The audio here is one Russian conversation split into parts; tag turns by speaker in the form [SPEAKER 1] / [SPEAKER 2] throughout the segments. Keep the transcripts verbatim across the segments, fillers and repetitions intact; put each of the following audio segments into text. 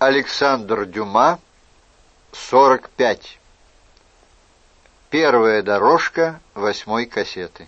[SPEAKER 1] Александр Дюма, сорок пять. Первая дорожка восьмой кассеты.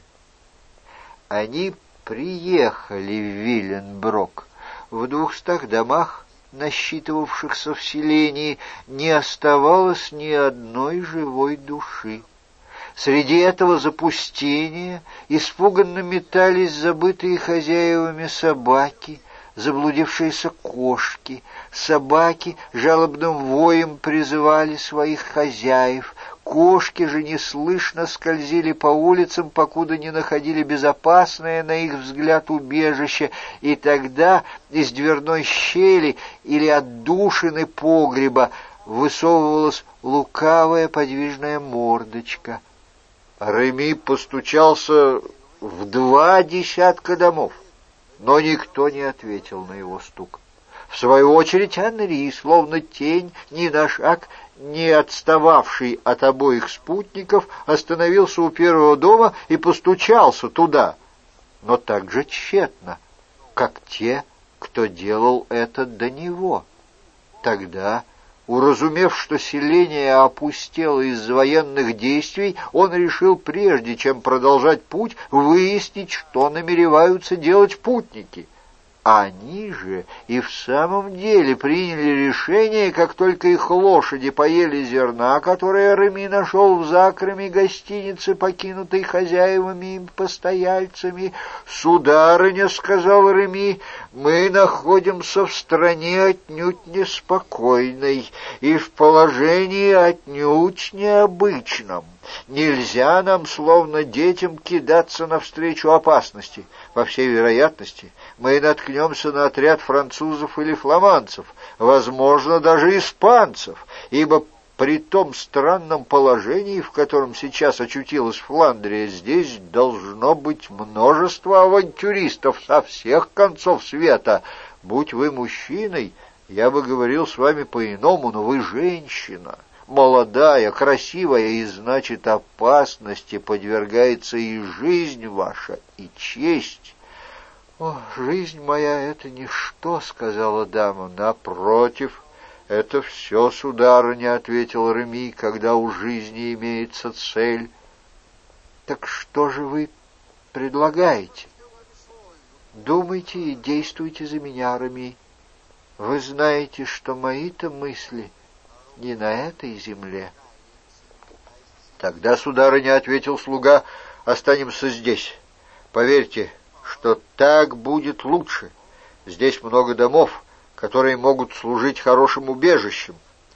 [SPEAKER 1] Они приехали в Виленброк. В двухстах домах, насчитывавшихся в селении, не оставалось ни одной живой души. Среди этого запустения испуганно метались забытые хозяевами собаки, заблудившиеся кошки. Собаки жалобным воем призывали своих хозяев. Кошки же неслышно скользили по улицам, покуда не находили безопасное, на их взгляд, убежище, и тогда из дверной щели или отдушины погреба высовывалась лукавая подвижная мордочка. Реми постучался в два десятка домов, но никто не ответил на его стук. В свою очередь Анри, словно тень, ни на шаг не отстававший от обоих спутников, остановился у первого дома и постучался туда, но так же тщетно, как те, кто делал это до него. Тогда, уразумев, что селение опустело из-за военных действий, он решил, прежде чем продолжать путь, выяснить, что намереваются делать путники. Они же и в самом деле приняли решение, как только их лошади поели зерна, которое Реми нашел в закроме гостиницы, покинутой хозяевами и постояльцами. «Сударыня, — сказал Реми, — мы находимся в стране отнюдь неспокойной и в положении отнюдь необычном. Нельзя нам, словно детям, кидаться навстречу опасности. По всей вероятности, мы наткнемся на отряд французов или фламандцев, возможно, даже испанцев, ибо при том странном положении, в котором сейчас очутилась Фландрия, здесь должно быть множество авантюристов со всех концов света. Будь вы мужчиной, я бы говорил с вами по-иному, но вы женщина, молодая, красивая, и, значит, опасности подвергается и жизнь ваша, и честь». «О, жизнь моя — это ничто, — сказала дама. — Напротив, это все, сударыня, — ответил Реми, — когда у жизни имеется цель». «Так что же вы предлагаете?» «Думайте и действуйте за меня, Реми. Вы знаете, что мои-то мысли не на этой земле». «Тогда, сударыня, — ответил слуга, — останемся здесь. Поверьте, что так будет лучше. Здесь много домов, которые могут служить хорошим убежищем.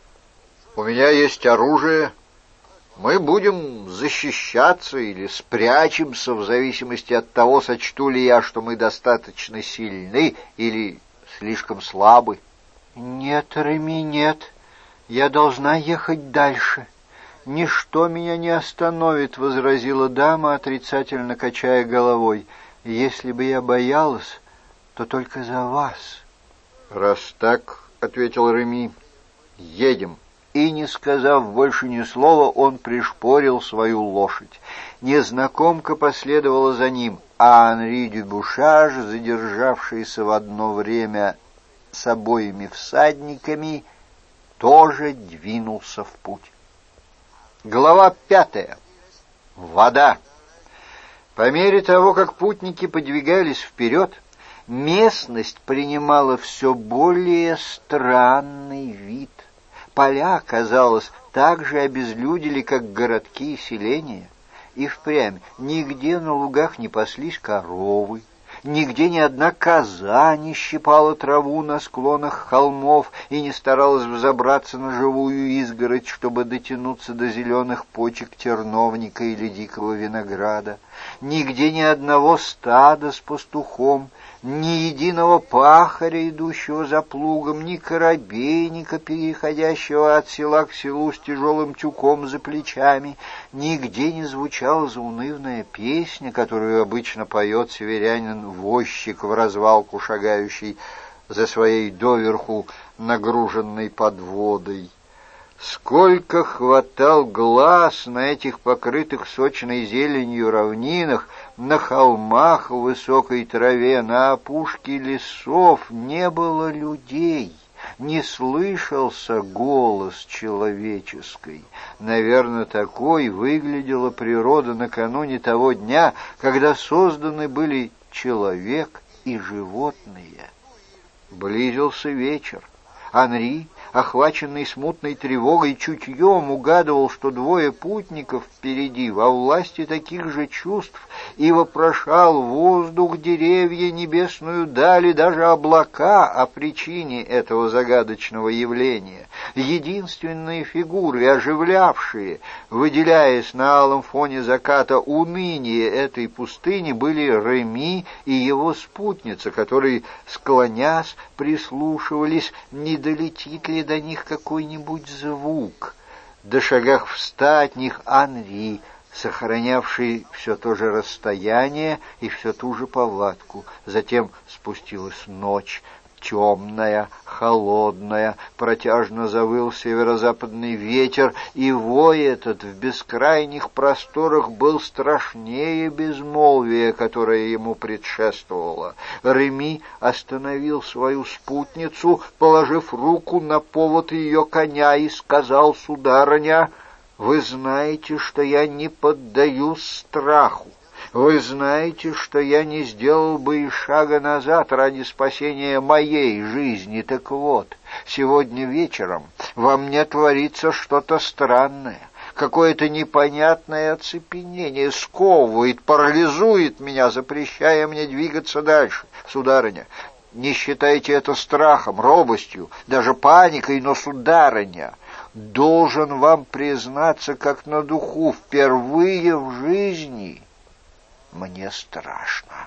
[SPEAKER 1] У меня есть оружие. Мы будем защищаться или спрячемся, в зависимости от того, сочту ли я, что мы достаточно сильны или слишком слабы». «Нет, Реми, нет. Я должна ехать дальше. Ничто меня не остановит», — возразила дама, отрицательно качая головой. «Если бы я боялась, то только за вас». «Раз так, — ответил Реми, — едем». И, не сказав больше ни слова, он пришпорил свою лошадь. Незнакомка последовала за ним, а Анри дю Бушаж, задержавшийся в одно время с обоими всадниками, тоже двинулся в путь. Глава пятая. Вода. По мере того, как путники подвигались вперед, местность принимала все более странный вид. Поля, казалось, так же обезлюдили, как городки и селения. И впрямь нигде на лугах не паслись коровы, нигде ни одна коза не щипала траву на склонах холмов и не старалась взобраться на живую изгородь, чтобы дотянуться до зеленых почек терновника или дикого винограда. Нигде ни одного стада с пастухом, ни единого пахаря, идущего за плугом, ни корабейника, переходящего от села к селу с тяжелым тюком за плечами. Нигде не звучала заунывная песня, которую обычно поет северянин-возчик в развалку, шагающий за своей доверху нагруженной подводой. Сколько хватал глаз на этих покрытых сочной зеленью равнинах, на холмах в высокой траве, на опушке лесов не было людей, не слышался голос человеческий. Наверное, такой выглядела природа накануне того дня, когда созданы были человек и животные. Близился вечер. Анри, охваченный смутной тревогой, чутьем угадывал, что двое путников впереди во власти таких же чувств, и вопрошал воздух, деревья, небесную даль и даже облака о причине этого загадочного явления. Единственные фигуры, оживлявшие, выделяясь на алом фоне заката уныние этой пустыни, были Реми и его спутница, которые, склонясь, прислушивались, не долетит ли до них какой-нибудь звук. До шагах в ста от них Анри, сохранявший все то же расстояние и все ту же повадку. Затем спустилась ночь, темная, холодная, протяжно завыл северо-западный ветер, и вой этот в бескрайних просторах был страшнее безмолвия, которое ему предшествовало. Реми остановил свою спутницу, положив руку на повод ее коня, и сказал: «Сударыня, вы знаете, что я не поддаюсь страху. Вы знаете, что я не сделал бы и шага назад ради спасения моей жизни. Так вот, сегодня вечером во мне творится что-то странное. Какое-то непонятное оцепенение сковывает, парализует меня, запрещая мне двигаться дальше. Сударыня, не считайте это страхом, робостью, даже паникой, но, сударыня, должен вам признаться, как на духу, впервые в жизни мне страшно».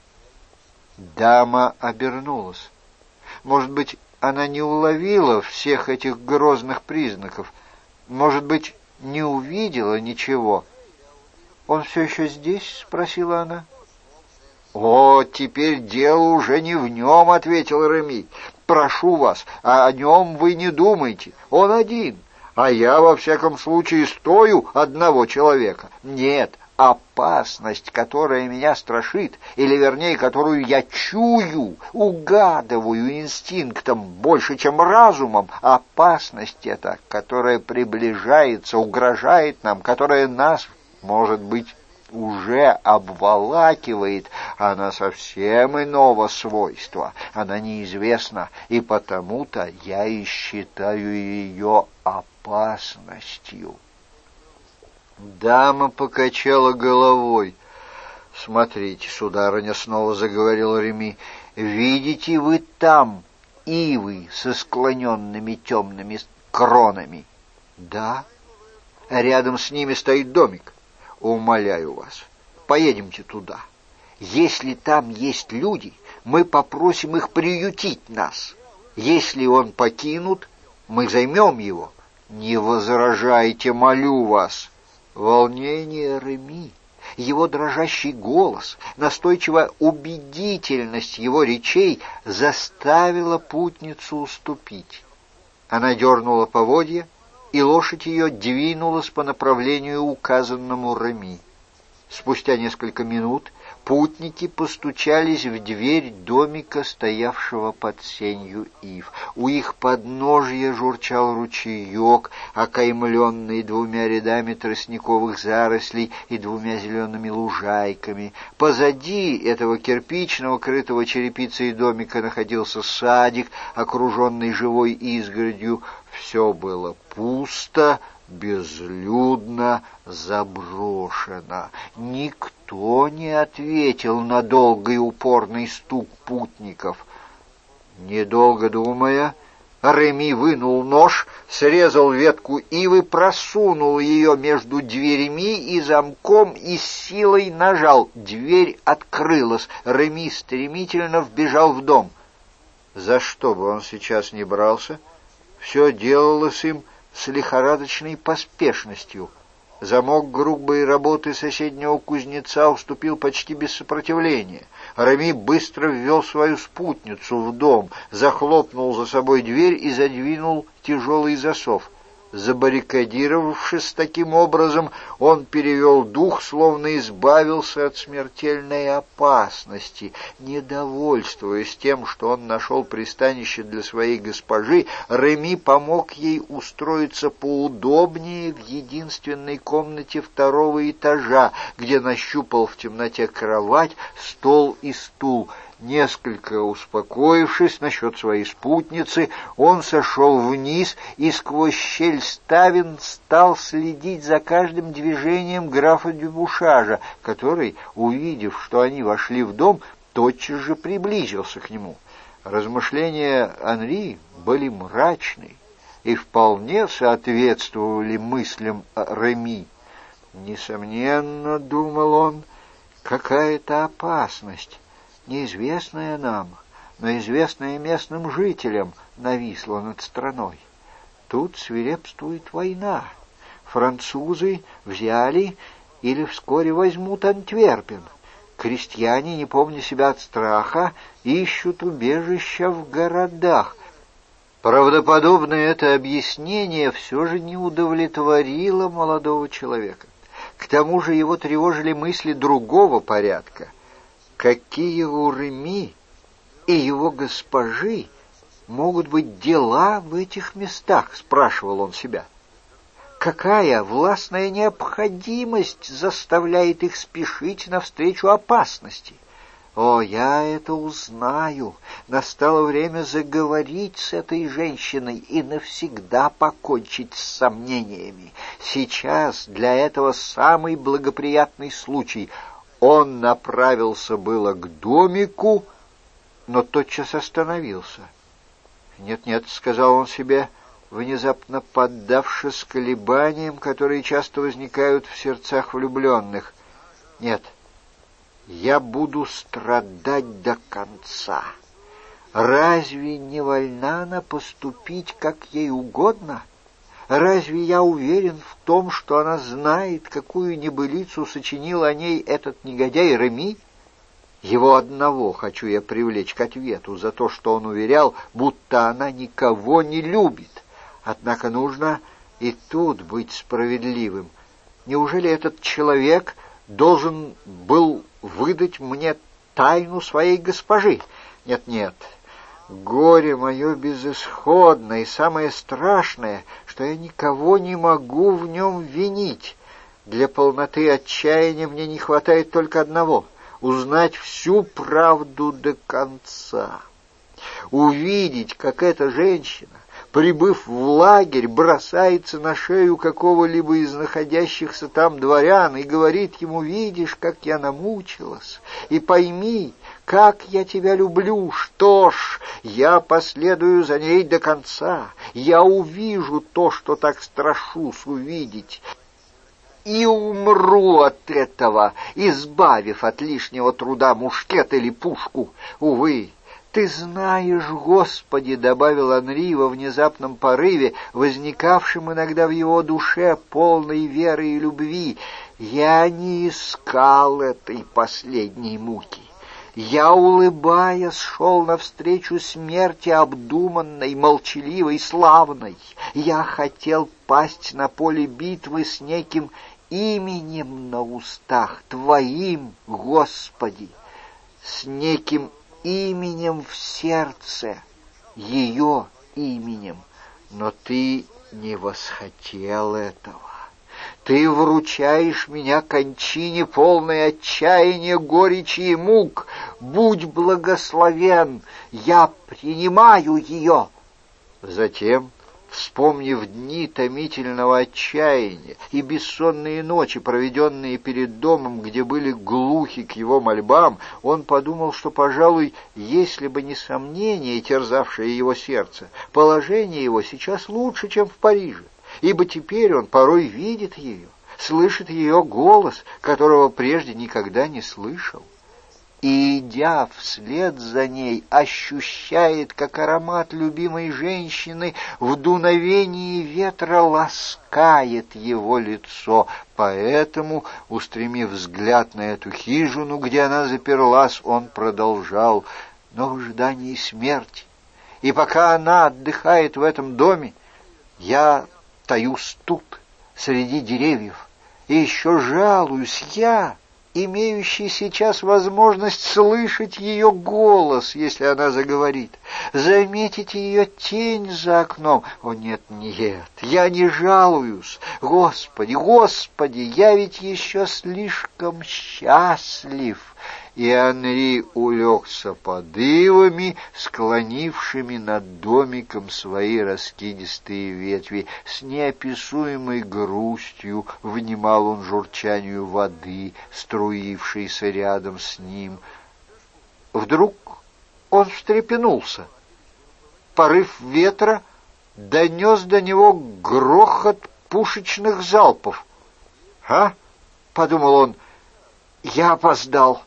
[SPEAKER 1] Дама обернулась. Может быть, она не уловила всех этих грозных признаков. Может быть, не увидела ничего. «Он все еще здесь?» — спросила она. «О, теперь дело уже не в нем», — ответил Реми. «Прошу вас, о нем вы не думайте. Он один, а я, во всяком случае, стою одного человека. Нет, опасность, которая меня страшит, или, вернее, которую я чую, угадываю инстинктом больше, чем разумом, опасность эта, которая приближается, угрожает нам, которая нас, может быть, уже обволакивает, она совсем иного свойства, она неизвестна, и потому-то я и считаю ее опасностью». Дама покачала головой. «Смотрите, сударыня, — снова заговорил Реми, — видите вы там ивы со склоненными темными кронами?» «Да». «Рядом с ними стоит домик. Умоляю вас, поедемте туда. Если там есть люди, мы попросим их приютить нас. Если он покинут, мы займем его. Не возражайте, молю вас». Волнение Реми, его дрожащий голос, настойчивая убедительность его речей заставила путницу уступить. Она дернула поводья, и лошадь ее двинулась по направлению, указанному Реми. Спустя несколько минут путники постучались в дверь домика, стоявшего под сенью ив. У их подножья журчал ручеек, окаймленный двумя рядами тростниковых зарослей и двумя зелеными лужайками. Позади этого кирпичного, крытого черепицей домика, находился садик, окруженный живой изгородью. Все было пусто, безлюдно, заброшено. Никто не ответил на долгий упорный стук путников. Недолго думая, Реми вынул нож, срезал ветку ивы, просунул ее между дверями и замком и с силой нажал. Дверь открылась. Реми стремительно вбежал в дом. За что бы он сейчас не брался, все делалось им с лихорадочной поспешностью. Замок грубой работы соседнего кузнеца уступил почти без сопротивления. Реми быстро ввел свою спутницу в дом, захлопнул за собой дверь и задвинул тяжелый засов. Забаррикадировавшись таким образом, он перевел дух, словно избавился от смертельной опасности. Недовольствуясь тем, что он нашел пристанище для своей госпожи, Реми помог ей устроиться поудобнее в единственной комнате второго этажа, где нащупал в темноте кровать, стол и стул. Несколько успокоившись насчет своей спутницы, он сошел вниз и сквозь щель ставен стал следить за каждым движением графа Дюбушажа, который, увидев, что они вошли в дом, тотчас же приблизился к нему. Размышления Анри были мрачны и вполне соответствовали мыслям Реми. «Несомненно, — думал он, — какая-то опасность, неизвестная нам, но известная местным жителям, нависла над страной. Тут свирепствует война. Французы взяли или вскоре возьмут Антверпен. Крестьяне, не помня себя от страха, ищут убежища в городах». Правдоподобное это объяснение все же не удовлетворило молодого человека. К тому же его тревожили мысли другого порядка. Какие у Реми и его госпожи могут быть дела в этих местах, спрашивал он себя. Какая властная необходимость заставляет их спешить навстречу опасности? О, я это узнаю. Настало время заговорить с этой женщиной и навсегда покончить с сомнениями. Сейчас для этого самый благоприятный случай. Он направился было к домику, но тотчас остановился. «Нет-нет», — сказал он себе, внезапно поддавшись колебаниям, которые часто возникают в сердцах влюбленных. «Нет, я буду страдать до конца. Разве не вольна она поступить, как ей угодно? Разве я уверен в том, что она знает, какую небылицу сочинил о ней этот негодяй Реми? Его одного хочу я привлечь к ответу за то, что он уверял, будто она никого не любит. Однако нужно и тут быть справедливым. Неужели этот человек должен был выдать мне тайну своей госпожи? Нет-нет, горе мое безысходно, и самое страшное, что я никого не могу в нем винить. Для полноты отчаяния мне не хватает только одного — узнать всю правду до конца. Увидеть, как эта женщина, прибыв в лагерь, бросается на шею какого-либо из находящихся там дворян и говорит ему: «Видишь, как я намучилась, и пойми, как я тебя люблю. Что ж, я последую за ней до конца, я увижу то, что так страшусь увидеть, и умру от этого, избавив от лишнего труда мушкет или пушку. Увы, ты знаешь, Господи, — добавил Анри во внезапном порыве, возникавшем иногда в его душе, полной веры и любви, — я не искал этой последней муки. Я, улыбаясь, шел навстречу смерти обдуманной, молчаливой, славной. Я хотел пасть на поле битвы с неким именем на устах, Твоим, Господи, с неким именем в сердце, ее именем. Но Ты не восхотел этого. Ты вручаешь меня кончине, полной отчаяния, горечи и мук. Будь благословен, я принимаю ее». Затем, вспомнив дни томительного отчаяния и бессонные ночи, проведенные перед домом, где были глухи к его мольбам, он подумал, что, пожалуй, если бы не сомнения, терзавшие его сердце, положение его сейчас лучше, чем в Париже, ибо теперь он порой видит ее, слышит ее голос, которого прежде никогда не слышал, и, идя вслед за ней, ощущает, как аромат любимой женщины в дуновении ветра ласкает его лицо. Поэтому, устремив взгляд на эту хижину, где она заперлась, он продолжал: «Но в ожидании смерти, и пока она отдыхает в этом доме, я остаюсь тут, среди деревьев, и еще жалуюсь я, имеющий сейчас возможность слышать ее голос, если она заговорит, заметить ее тень за окном. О, нет, нет, я не жалуюсь. Господи, Господи, я ведь еще слишком счастлив. И Анри улегся под ивами, склонившими над домиком свои раскидистые ветви. С неописуемой грустью внимал он журчанию воды, струившейся рядом с ним. Вдруг он встрепенулся. Порыв ветра донес до него грохот пушечных залпов. «А?» — подумал он, — «я опоздал».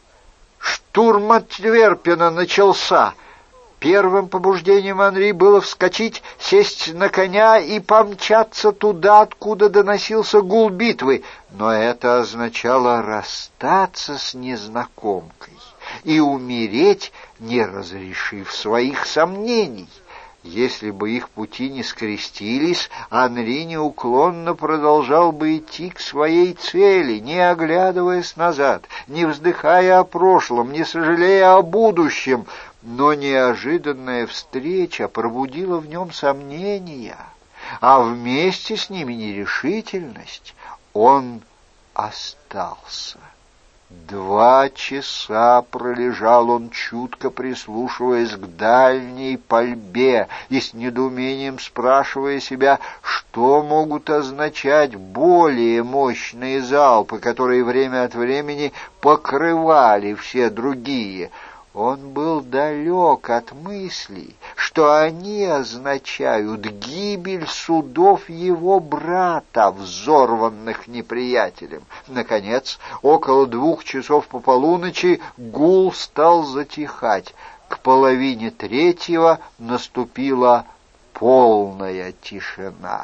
[SPEAKER 1] Штурм Антверпена начался. Первым побуждением Анри было вскочить, сесть на коня и помчаться туда, откуда доносился гул битвы. Но это означало расстаться с незнакомкой и умереть, не разрешив своих сомнений. Если бы их пути не скрестились, Анри неуклонно продолжал бы идти к своей цели, не оглядываясь назад, не вздыхая о прошлом, не сожалея о будущем. Но неожиданная встреча пробудила в нем сомнения, а вместе с ними нерешительность. Он остался. Два часа пролежал он, чутко прислушиваясь к дальней пальбе и с недоумением спрашивая себя, что могут означать более мощные залпы, которые время от времени покрывали все другие. Он был далек от мысли, что они означают гибель судов его брата, взорванных неприятелем. Наконец, около двух часов по полуночи гул стал затихать. К половине третьего наступила полная тишина.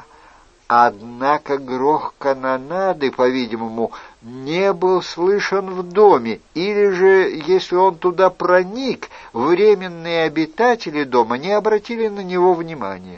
[SPEAKER 1] Однако грох канонады, по-видимому, не был слышен в доме, или же, если он туда проник, временные обитатели дома не обратили на него внимания.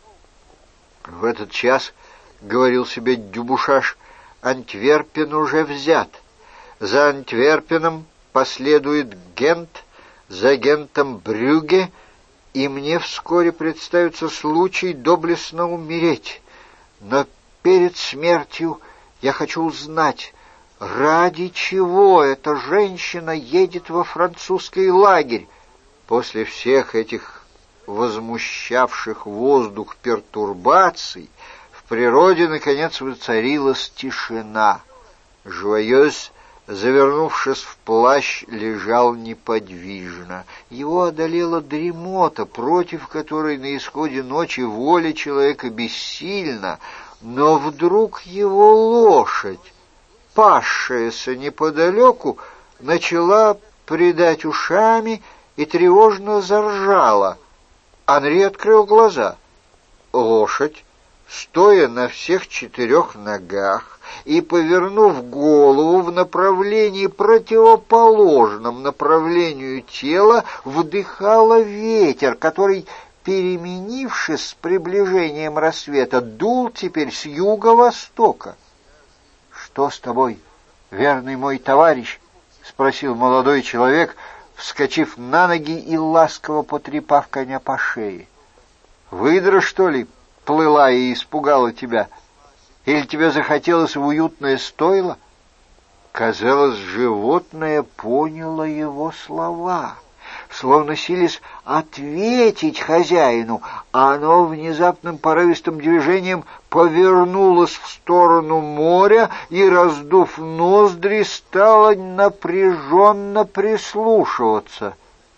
[SPEAKER 1] В этот час, — говорил себе Дюбушаш, — Антверпен уже взят. За Антверпеном последует Гент, за Гентом Брюгге, и мне вскоре представится случай доблестно умереть. Но перед смертью я хочу узнать, ради чего эта женщина едет во французский лагерь. После всех этих возмущавших воздух пертурбаций в природе, наконец, воцарилась тишина. Жуайёс, завернувшись в плащ, лежал неподвижно. Его одолела дремота, против которой на исходе ночи воля человека бессильна, но вдруг его лошадь, пасшаяся неподалеку, начала придать ушами и тревожно заржала. Анри открыл глаза. Лошадь, стоя на всех четырех ногах и повернув голову в направлении противоположном направлению тела, вдыхала ветер, который, переменившись с приближением рассвета, дул теперь с юго-востока. — Что с тобой, верный мой товарищ? — спросил молодой человек, вскочив на ноги и ласково потрепав коня по шее. — Выдра, что ли, плыла и испугала тебя? Или тебе захотелось в уютное стойло? Казалось, животное поняло его слова, словно силясь ответить хозяину, а оно внезапным порывистым движением повернулось в сторону моря и, раздув ноздри, стало напряженно прислушиваться.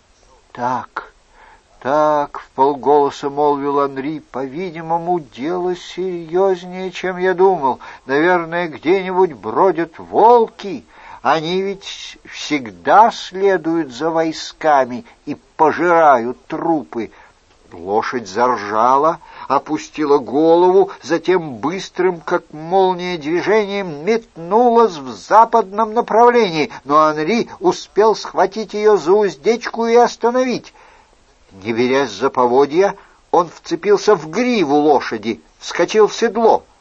[SPEAKER 1] «Так, так», — вполголоса молвил Анри, — «по-видимому, дело серьезнее, чем я думал. Наверное, где-нибудь бродят волки». Они ведь всегда следуют за войсками и пожирают трупы. Лошадь заржала, опустила голову, затем быстрым, как молния, движением метнулась в западном направлении, но Анри успел схватить ее за уздечку и остановить. Не берясь за поводья, он вцепился в гриву лошади, вскочил в седло.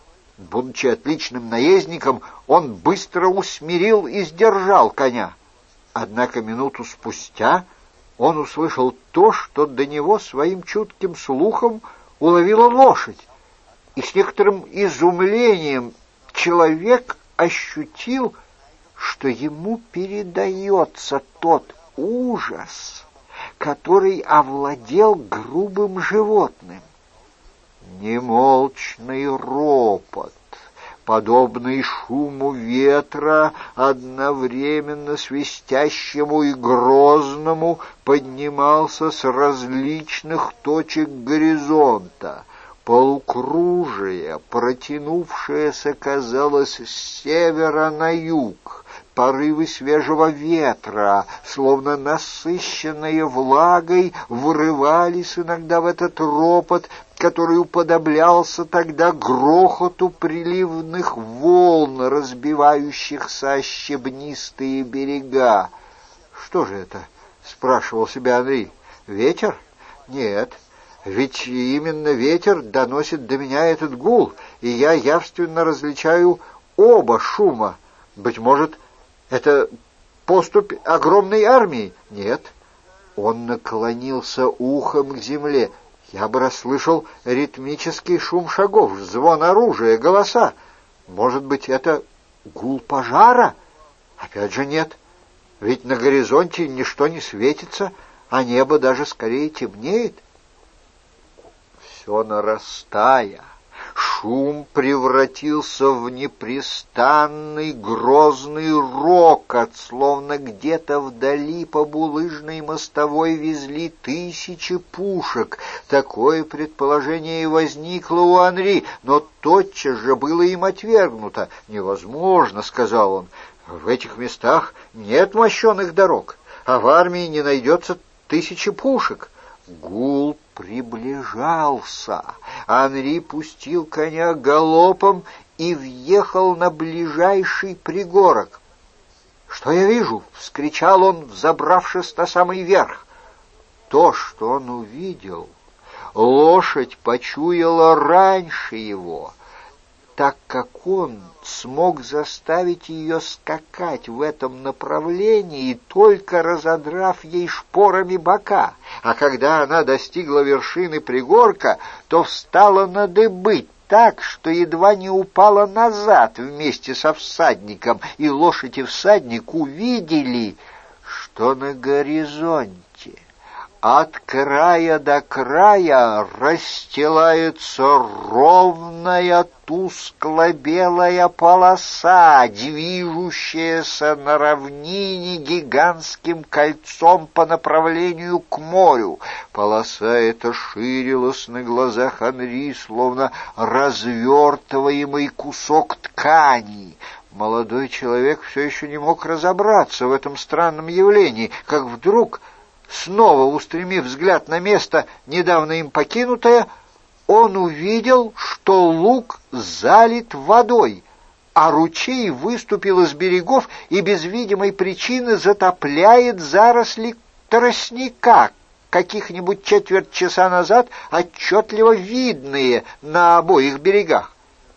[SPEAKER 1] Будучи отличным наездником, он быстро усмирил и сдержал коня. Однако минуту спустя он услышал то, что до него своим чутким слухом уловила лошадь, и с некоторым изумлением человек ощутил, что ему передается тот ужас, который овладел грубым животным. Немолчный ропот, подобный шуму ветра, одновременно свистящему и грозному, поднимался с различных точек горизонта. Полукружие, протянувшееся, казалось, с севера на юг. Порывы свежего ветра, словно насыщенные влагой, врывались иногда в этот ропот, который уподоблялся тогда грохоту приливных волн, разбивающихся о щебнистые берега. «Что же это?» — спрашивал себя Анри. «Ветер? Нет, ведь именно ветер доносит до меня этот гул, и я явственно различаю оба шума. Быть может, это поступь огромной армии? Нет». Он наклонился ухом к земле. Я бы расслышал ритмический шум шагов, звон оружия, голоса. Может быть, это гул пожара? Опять же нет. Ведь на горизонте ничто не светится, а небо даже скорее темнеет. Все нарастая, шум превратился в непрестанный грозный рокот, словно где-то вдали по булыжной мостовой везли тысячи пушек. Такое предположение и возникло у Анри, но тотчас же было им отвергнуто. «Невозможно», — сказал он, — «в этих местах нет мощеных дорог, а в армии не найдется тысячи пушек». Гул приближался. Анри пустил коня галопом и въехал на ближайший пригорок. «Что я вижу?» — вскричал он, взобравшись на самый верх. То, что он увидел, лошадь почуяла раньше его, так как он смог заставить ее скакать в этом направлении, только разодрав ей шпорами бока. А когда она достигла вершины пригорка, то встала на дыбы так, что едва не упала назад вместе со всадником, и лошадь и всадник увидели, что на горизонте от края до края расстилается ровная тускло-белая полоса, движущаяся на равнине гигантским кольцом по направлению к морю. Полоса эта ширилась на глазах Анри, словно развертываемый кусок ткани. Молодой человек все еще не мог разобраться в этом странном явлении, как вдруг, снова устремив взгляд на место, недавно им покинутое, он увидел, что луг залит водой, а ручей выступил из берегов и без видимой причины затопляет заросли тростника, каких-нибудь четверть часа назад отчетливо видные на обоих берегах.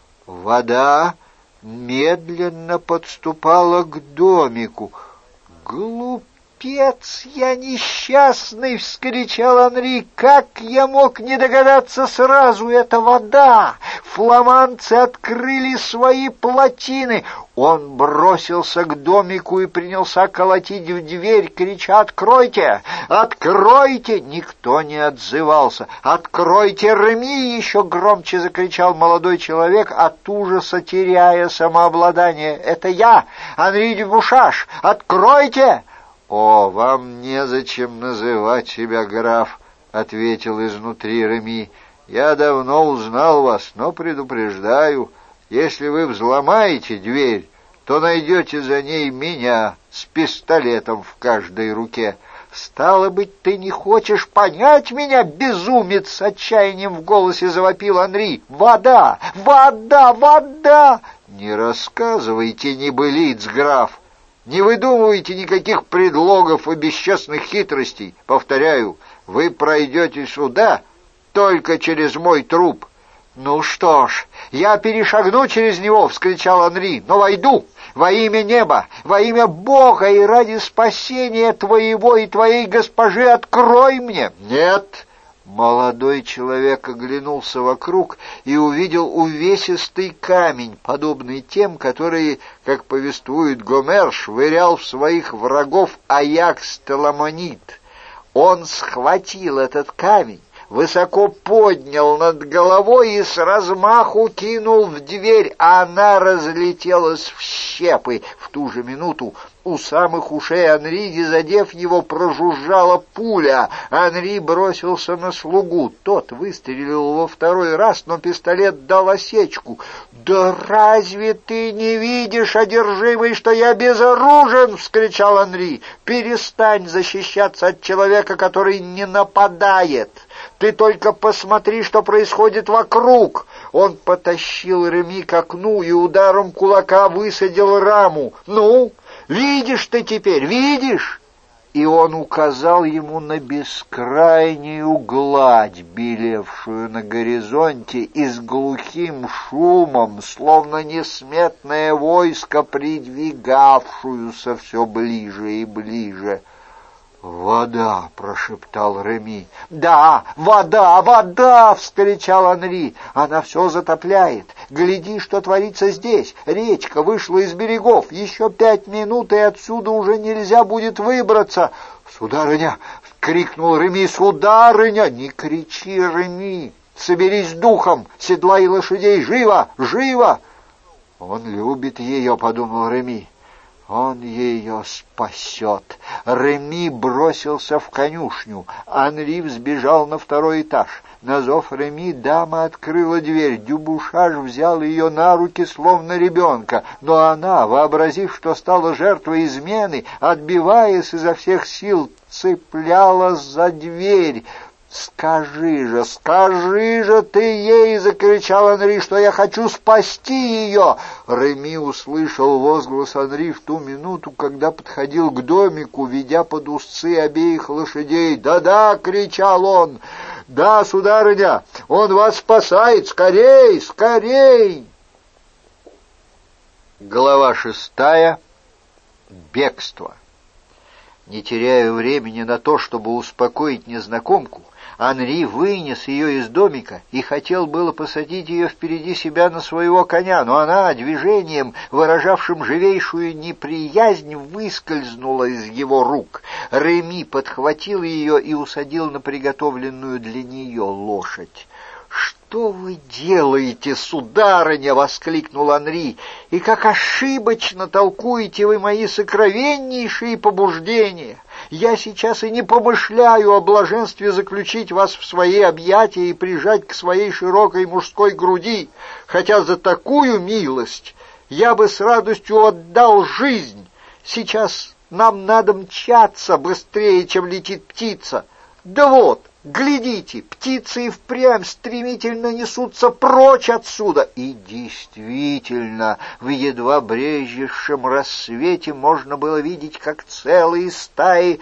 [SPEAKER 1] Вода медленно подступала к домику. «Глупо! «Отец, я несчастный!» — вскричал Анри. «Как я мог не догадаться сразу? Это вода! Фламандцы открыли свои плотины!» Он бросился к домику и принялся колотить в дверь, крича: «Откройте! Откройте!» Никто не отзывался. «Откройте, Реми!» — еще громче закричал молодой человек, от ужаса теряя самообладание. «Это я, Анри де Бушаш! Откройте!» «О, вам незачем называть себя граф», — ответил изнутри Реми. «Я давно узнал вас, но предупреждаю, если вы взломаете дверь, то найдете за ней меня с пистолетом в каждой руке». «Стало быть, ты не хочешь понять меня, безумец!» — с отчаянием в голосе завопил Анри. «Вода! Вода! Вода!» «Не рассказывайте небылиц, граф! Не выдумывайте никаких предлогов и бесчестных хитростей. Повторяю, вы пройдете сюда только через мой труп. «Ну что ж, я перешагну через него!» — вскричал Анри. «Но войду! Во имя неба, во имя Бога и ради спасения твоего и твоей госпожи открой мне!» «Нет!» Молодой человек оглянулся вокруг и увидел увесистый камень, подобный тем, которые, как повествует Гомер, швырял в своих врагов Аякс Теламонид. Он схватил этот камень, высоко поднял над головой и с размаху кинул в дверь, а она разлетелась в щепы. В ту же минуту у самых ушей Анри, задев его, прожужжала пуля. Анри бросился на слугу. Тот выстрелил во второй раз, но пистолет дал осечку. «Да разве ты не видишь, одержимый, что я безоружен?» — вскричал Анри. «Перестань защищаться от человека, который не нападает. Ты только посмотри, что происходит вокруг!» Он потащил Реми к окну и ударом кулака высадил раму. «Ну, видишь ты теперь, видишь?» И он указал ему на бескрайнюю гладь, белевшую на горизонте, и с глухим шумом, словно несметное войско, придвигавшуюся все ближе и ближе. «Вода!» — прошептал Реми. «Да, вода, вода!» — вскричал Анри. «Она все затопляет. Гляди, что творится здесь. Речка вышла из берегов. Еще пять минут, и отсюда уже нельзя будет выбраться». «Сударыня!» — крикнул Реми. «Сударыня!» «Не кричи, Реми! Соберись с духом! Седлай лошадей! Живо! Живо!» «Он любит ее», — подумал Реми. «Он ее спасет». Реми бросился в конюшню. Анри взбежал на второй этаж. На зов Реми дама открыла дверь. Дюбушаш взял ее на руки, словно ребенка. Но она, вообразив, что стала жертвой измены, отбиваясь изо всех сил, цеплялась за дверь. «Скажи же, скажи же ты ей!» — закричал Анри, — «что я хочу спасти ее!» Реми услышал возглас Анри в ту минуту, когда подходил к домику, ведя под узцы обеих лошадей. «Да-да!» — кричал он. «Да, сударыня, он вас спасает! Скорей, скорей!» Глава шестая. Бегство. Не теряя времени на то, чтобы успокоить незнакомку, Анри вынес ее из домика и хотел было посадить ее впереди себя на своего коня, но она, движением, выражавшим живейшую неприязнь, выскользнула из его рук. Реми подхватил ее и усадил на приготовленную для нее лошадь. «Что вы делаете, сударыня?» — воскликнул Анри. «И как ошибочно толкуете вы мои сокровеннейшие побуждения! Я сейчас и не помышляю о блаженстве заключить вас в свои объятия и прижать к своей широкой мужской груди, хотя за такую милость я бы с радостью отдал жизнь. Сейчас нам надо мчаться быстрее, чем летит птица. Да вот, глядите, птицы и впрямь стремительно несутся прочь отсюда». И действительно, в едва брежущем рассвете можно было видеть, как целые стаи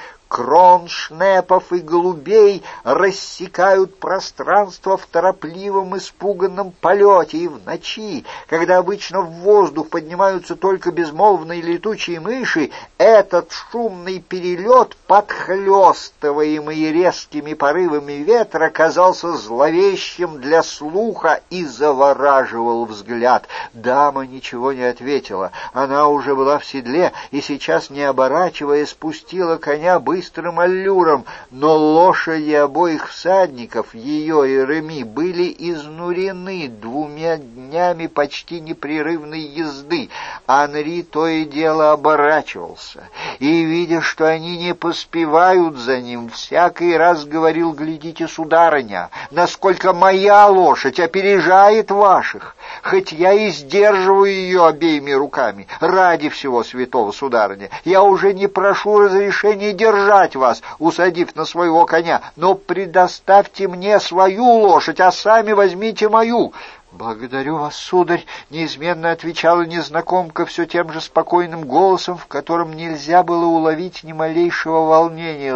[SPEAKER 1] кроншнепов и голубей рассекают пространство в торопливом испуганном полете. И в ночи, когда обычно в воздух поднимаются только безмолвные летучие мыши, этот шумный перелет, подхлёстываемый резкими порывами ветра, казался зловещим для слуха и завораживал взгляд. Дама ничего не ответила. Она уже была в седле и сейчас, не оборачиваясь, спустила коня быстро быстрым аллюром, но лошади обоих всадников, ее и Реми, были изнурены двумя днями почти непрерывной езды. Анри то и дело оборачивался, и, видя, что они не поспевают за ним, всякий раз говорил: «Глядите, сударыня, насколько моя лошадь опережает ваших, хоть я и сдерживаю ее обеими руками. Ради всего святого, сударыня, я уже не прошу разрешения держать вас, усадив на своего коня, но предоставьте мне свою лошадь, а сами возьмите мою». «Благодарю вас, сударь», — неизменно отвечала незнакомка все тем же спокойным голосом, в котором нельзя было уловить ни малейшего волнения.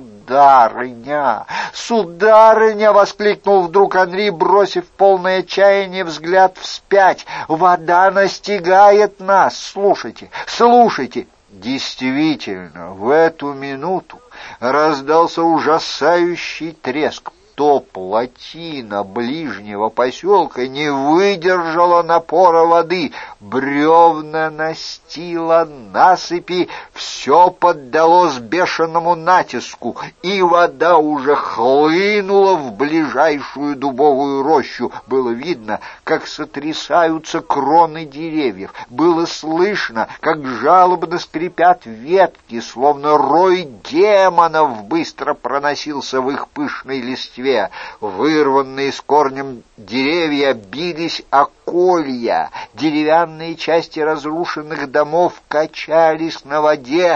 [SPEAKER 1] «Сударыня! Сударыня!» — воскликнул вдруг Анри, бросив полное отчаяние взгляд вспять. «Вода настигает нас! Слушайте, слушайте!» Действительно, в эту минуту раздался ужасающий треск. То плотина ближнего поселка не выдержала напора воды, бревна настила насыпи, все поддалось бешеному натиску, и вода уже хлынула в ближайшую дубовую рощу. Было видно, как сотрясаются кроны деревьев, было слышно, как жалобно скрипят ветки, словно рой демонов быстро проносился в их пышной листве. Вырванные с корнем деревья бились о колья, деревянные части разрушенных домов качались на воде,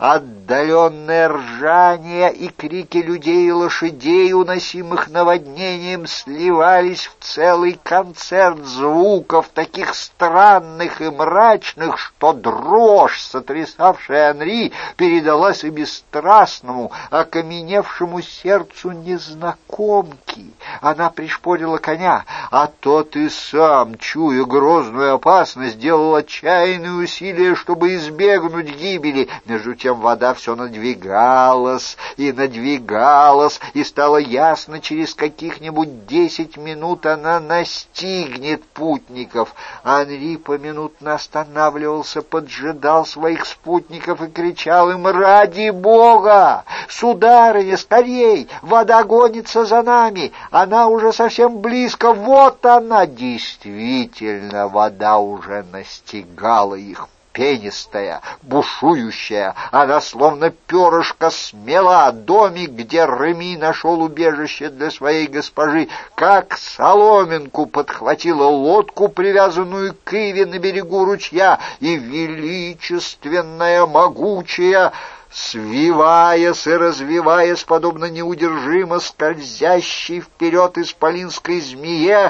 [SPEAKER 1] отдаленное ржание и крики людей и лошадей, уносимых наводнением, сливались в целый концерт звуков, таких странных и мрачных, что дрожь, сотрясавшая Анри, передалась и бесстрастному, окаменевшему сердцу незнакомки. Она пришпорила коня, а тот и сам, чуя грозную опасность, делал отчаянные усилия, чтобы избегнуть гибели. Между тем вода все надвигалась и надвигалась, и стало ясно, через каких-нибудь десять минут она настигнет путников. Анри поминутно останавливался, поджидал своих спутников и кричал им: «Ради Бога! Сударыня, скорей! Вода гонится за нами! Она уже совсем близко! Вот она!» Действительно, вода уже настигала их. Пенистая, бушующая, она словно перышко смела домик, где Реми нашел убежище для своей госпожи, как соломинку подхватила лодку, привязанную к иве на берегу ручья, и величественная, могучая, свиваясь и развиваясь, подобно неудержимо скользящей вперед исполинской змее,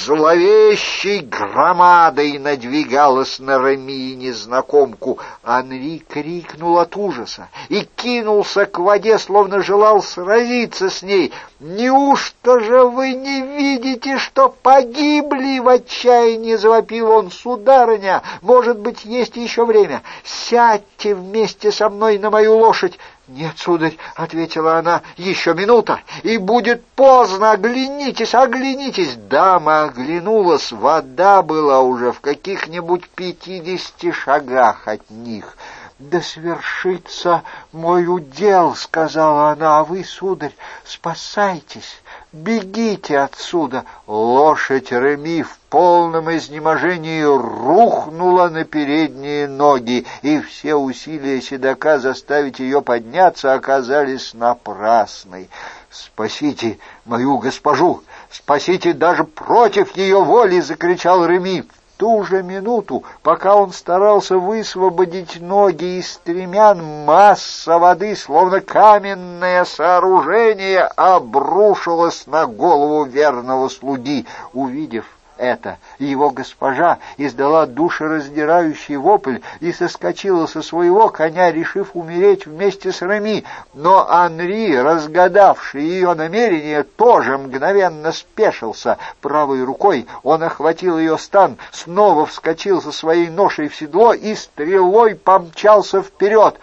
[SPEAKER 1] зловещей громадой надвигалась на Реми и незнакомку. Анри крикнул от ужаса и кинулся к воде, словно желал сразиться с ней. «Неужто же вы не видите, что погибли?» — в отчаянии завопил он. «Сударыня, может быть, есть еще время. Сядьте вместе со мной на мою лошадь». «Нет, сударь», — ответила она, — «еще минута, и будет поздно. Оглянитесь, оглянитесь». Дама оглянулась. Вода была уже в каких-нибудь пятидесяти шагах от них. «Да свершится мой удел», — сказала она, — «а вы, сударь, спасайтесь, бегите отсюда». Лошадь Реми в полном изнеможении рухнула на передние ноги, и все усилия седока заставить ее подняться оказались напрасной. «Спасите мою госпожу! Спасите даже против ее воли!» — закричал Реми. В ту же минуту, пока он старался высвободить ноги из стремян, масса воды, словно каменное сооружение, обрушилась на голову верного слуги. Увидев это, его госпожа издала душераздирающий вопль и соскочила со своего коня, решив умереть вместе с Реми. Но Анри, разгадавший ее намерение, тоже мгновенно спешился. Правой рукой он охватил ее стан, снова вскочил со своей ношей в седло и стрелой помчался вперед.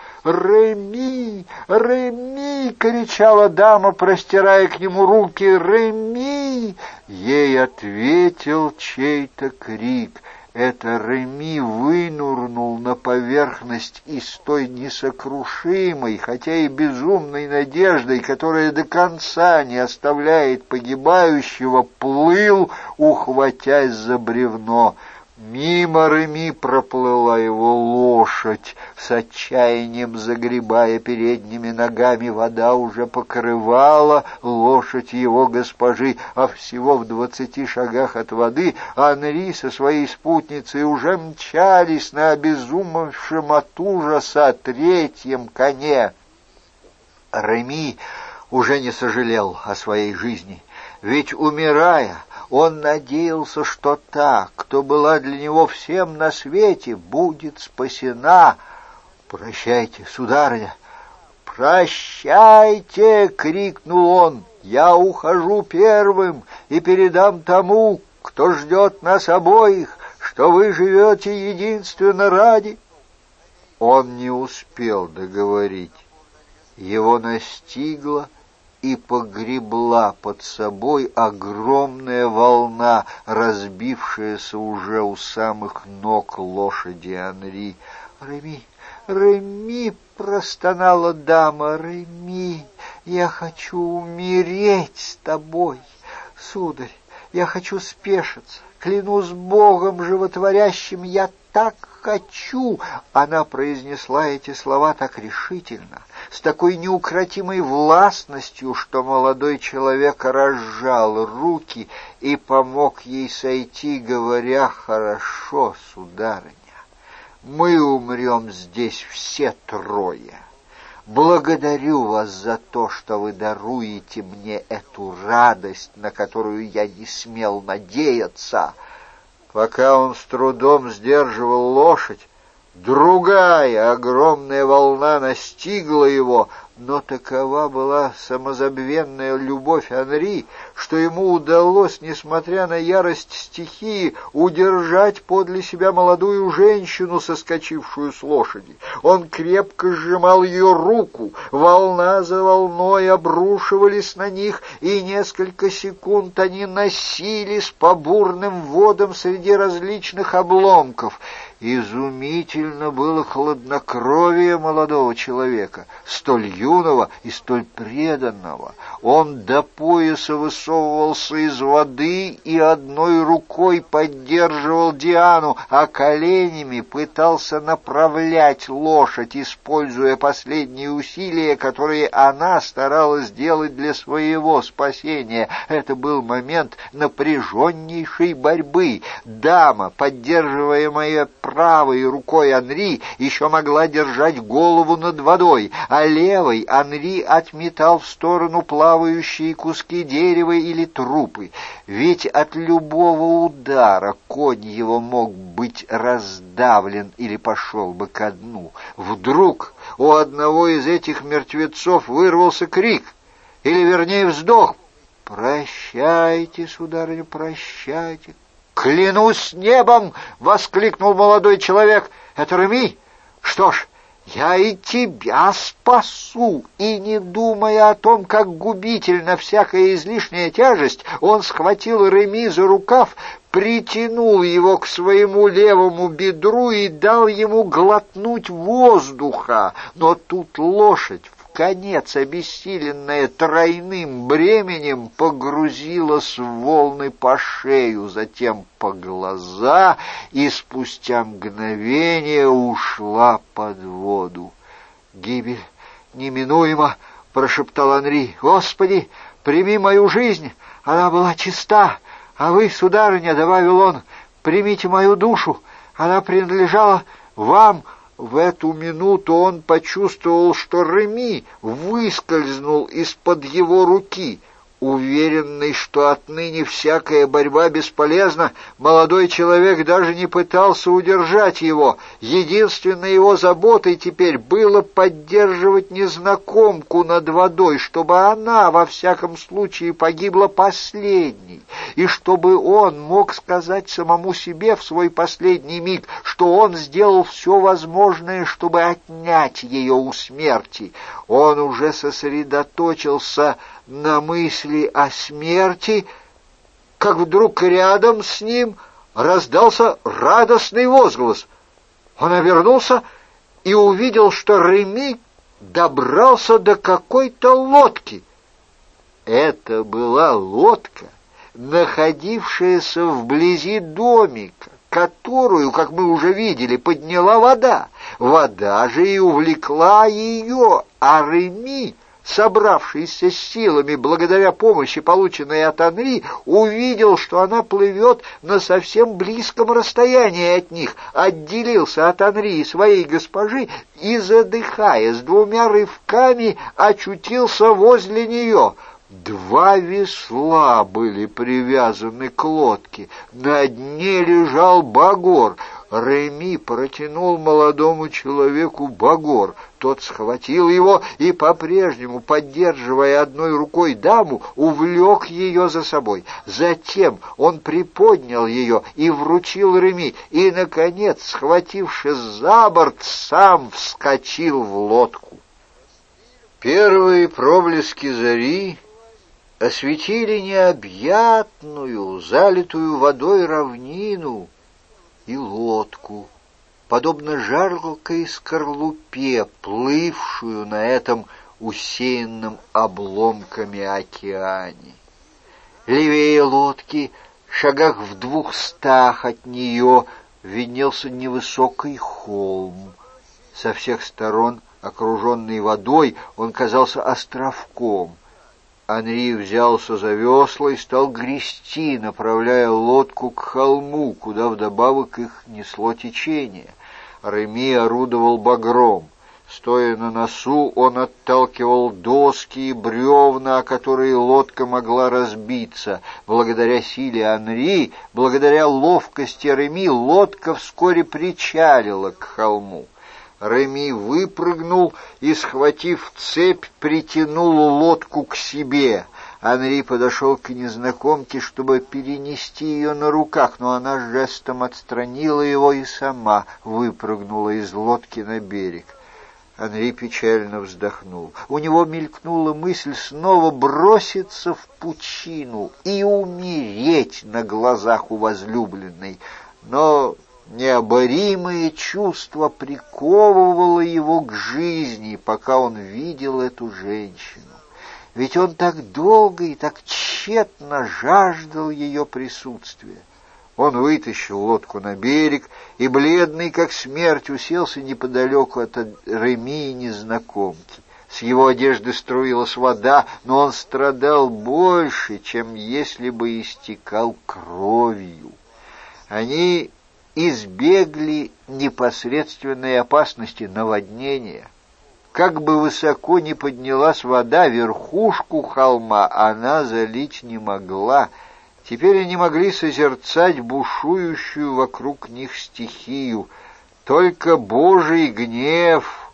[SPEAKER 1] «Реми! Реми!» — кричала дама, простирая к нему руки. «Реми!» Ей ответил чей-то крик. Это Реми вынурнул на поверхность и с той несокрушимой, хотя и безумной надеждой, которая до конца не оставляет погибающего, плыл, ухватясь за бревно. Мимо Реми проплыла его лошадь, с отчаянием загребая передними ногами. Вода уже покрывала лошадь его госпожи, а всего в двадцати шагах от воды Анри со своей спутницей уже мчались на обезумевшем от ужаса третьем коне. Реми уже не сожалел о своей жизни, ведь, умирая, Он надеялся, что та, кто была для него всем на свете, будет спасена. «Прощайте, сударыня!» «Прощайте!» — крикнул он. «Я ухожу первым и передам тому, кто ждет нас обоих, что вы живете единственно ради...» Он не успел договорить. Его настигла и погребла под собой огромная волна, разбившаяся уже у самых ног лошади Анри. «Реми, Реми!» — простонала дама. «Реми, я хочу умереть с тобой, сударь, я хочу спешиться, клянусь Богом животворящим, я так хочу!» Она произнесла эти слова так решительно, с такой неукротимой властностью, что молодой человек разжал руки и помог ей сойти, говоря: «Хорошо, сударыня, мы умрем здесь все трое. Благодарю вас за то, что вы даруете мне эту радость, на которую я не смел надеяться». Пока он с трудом сдерживал лошадь, другая огромная волна настигла его, но такова была самозабвенная любовь Анри, что ему удалось, несмотря на ярость стихии, удержать подле себя молодую женщину, соскочившую с лошади. Он крепко сжимал ее руку, волна за волной обрушивались на них, и несколько секунд они носились по бурным водам среди различных обломков. Изумительно было хладнокровие молодого человека, столь юного и столь преданного. Он до пояса высовывался из воды и одной рукой поддерживал Диану, а коленями пытался направлять лошадь, используя последние усилия, которые она старалась сделать для своего спасения. Это был момент напряженнейшей борьбы. Дама, поддерживаемая правой рукой Анри, еще могла держать голову над водой, а левой Анри отметал в сторону плавающие куски дерева или трупы. Ведь от любого удара конь его мог быть раздавлен или пошел бы ко дну. Вдруг у одного из этих мертвецов вырвался крик, или, вернее, вздох. «Прощайте, сударыня, прощайте!» «Клянусь небом!» — воскликнул молодой человек. «Это Реми? Что ж, я и тебя спасу!» И, не думая о том, как губительна всякая излишняя тяжесть, он схватил Реми за рукав, притянул его к своему левому бедру и дал ему глотнуть воздуха. Но тут лошадь, конец обессиленная тройным бременем, погрузилась в волны по шею, затем по глаза и спустя мгновение ушла под воду. «Гибель неминуема!» — прошептал Анри. «Господи, прими мою жизнь! Она была чиста! А вы, сударыня, — добавил он, — примите мою душу! Она принадлежала вам!» В эту минуту он почувствовал, что Реми выскользнул из-под его руки. Уверенный, что отныне всякая борьба бесполезна, молодой человек даже не пытался удержать его. Единственной его заботой теперь было поддерживать незнакомку над водой, чтобы она, во всяком случае, погибла последней, и чтобы он мог сказать самому себе в свой последний миг, что он сделал все возможное, чтобы отнять ее у смерти. Он уже сосредоточился на мысли о смерти, как вдруг рядом с ним раздался радостный возглас. Он обернулся и увидел, что Реми добрался до какой-то лодки. Это была лодка, находившаяся вблизи домика, которую, как мы уже видели, подняла вода. Вода же и увлекла ее, а Реми, собравшийся с силами благодаря помощи, полученной от Анри, увидел, что она плывет на совсем близком расстоянии от них, отделился от Анри и своей госпожи и, задыхаясь двумя рывками, очутился возле нее. Два весла были привязаны к лодке. На дне лежал багор. Реми протянул молодому человеку багор. Тот схватил его и, по-прежнему поддерживая одной рукой даму, увлек ее за собой. Затем он приподнял ее и вручил Реми, и, наконец, схватившись за борт, сам вскочил в лодку. Первые проблески зари осветили необъятную, залитую водой равнину и лодку, подобно жаркой скорлупе, плывшую на этом усеянном обломками океане. Левее лодки, шагах в двухстах от нее, виднелся невысокий холм. Со всех сторон, окруженный водой, он казался островком. Анри взялся за весла и стал грести, направляя лодку к холму, куда вдобавок их несло течение. Реми орудовал багром. Стоя на носу, он отталкивал доски и бревна, о которые лодка могла разбиться. Благодаря силе Анри, благодаря ловкости Реми, лодка вскоре причалила к холму. Реми выпрыгнул и, схватив цепь, притянул лодку к себе. Анри подошел к незнакомке, чтобы перенести ее на руках, но она жестом отстранила его и сама выпрыгнула из лодки на берег. Анри печально вздохнул. У него мелькнула мысль снова броситься в пучину и умереть на глазах у возлюбленной, но необоримое чувство приковывало его к жизни, пока он видел эту женщину. Ведь он так долго и так тщетно жаждал ее присутствия. Он вытащил лодку на берег и, бледный как смерть, уселся неподалеку от Реми и незнакомки. С его одежды струилась вода, но он страдал больше, чем если бы истекал кровью. Они избегли непосредственной опасности наводнения. Как бы высоко ни поднялась вода, верхушку холма она залить не могла. Теперь они могли созерцать бушующую вокруг них стихию. Только Божий гнев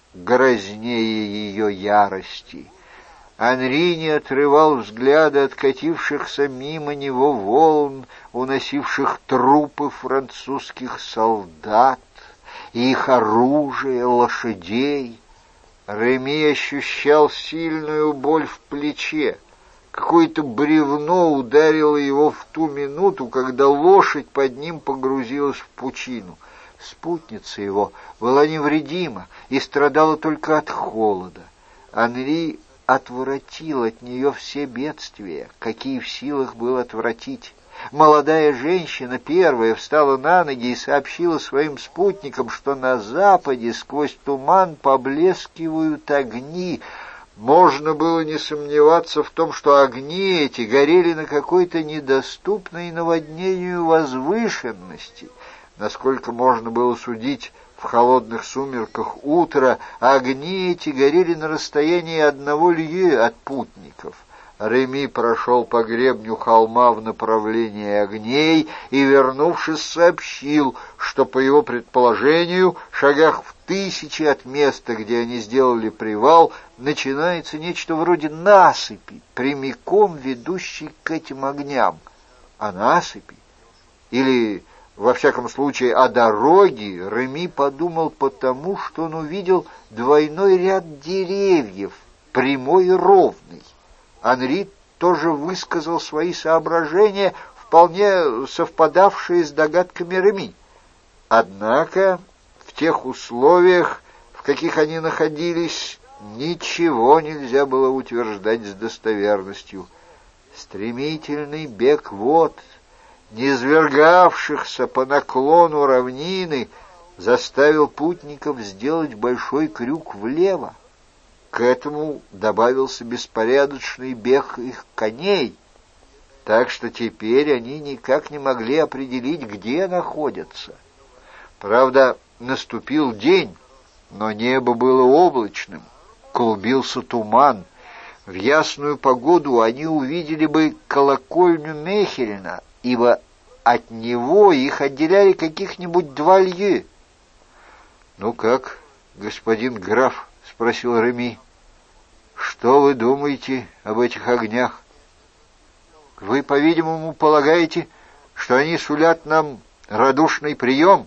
[SPEAKER 1] грознее ее ярости. Анри не отрывал взгляда от катившихся мимо него волн, уносивших трупы французских солдат, и их оружие, лошадей. Реми ощущал сильную боль в плече. Какое-то бревно ударило его в ту минуту, когда лошадь под ним погрузилась в пучину. Спутница его была невредима и страдала только от холода. Анри отвратил от нее все бедствия, какие в силах было отвратить. Молодая женщина первая встала на ноги и сообщила своим спутникам, что на западе сквозь туман поблескивают огни. Можно было не сомневаться в том, что огни эти горели на какой-то недоступной наводнению возвышенности. Насколько можно было судить, в холодных сумерках утра огни эти горели на расстоянии одного лье от путников. Реми прошел по гребню холма в направлении огней и, вернувшись, сообщил, что, по его предположению, шагах в тысячи от места, где они сделали привал, начинается нечто вроде насыпи, прямиком ведущей к этим огням. О насыпи или, во всяком случае, о дороге Реми подумал потому, что он увидел двойной ряд деревьев, прямой и ровный. Анри тоже высказал свои соображения, вполне совпадавшие с догадками Реми. Однако в тех условиях, в каких они находились, ничего нельзя было утверждать с достоверностью. Стремительный бег вод, низвергавшихся по наклону равнины, заставил путников сделать большой крюк влево. К этому добавился беспорядочный бег их коней, так что теперь они никак не могли определить, где находятся. Правда, наступил день, но небо было облачным, клубился туман. В ясную погоду они увидели бы колокольню Мехельна, ибо от него их отделяли каких-нибудь два лье. — Ну как, господин граф? — спросил Реми. — Что вы думаете об этих огнях? — Вы, по-видимому, полагаете, что они сулят нам радушный прием?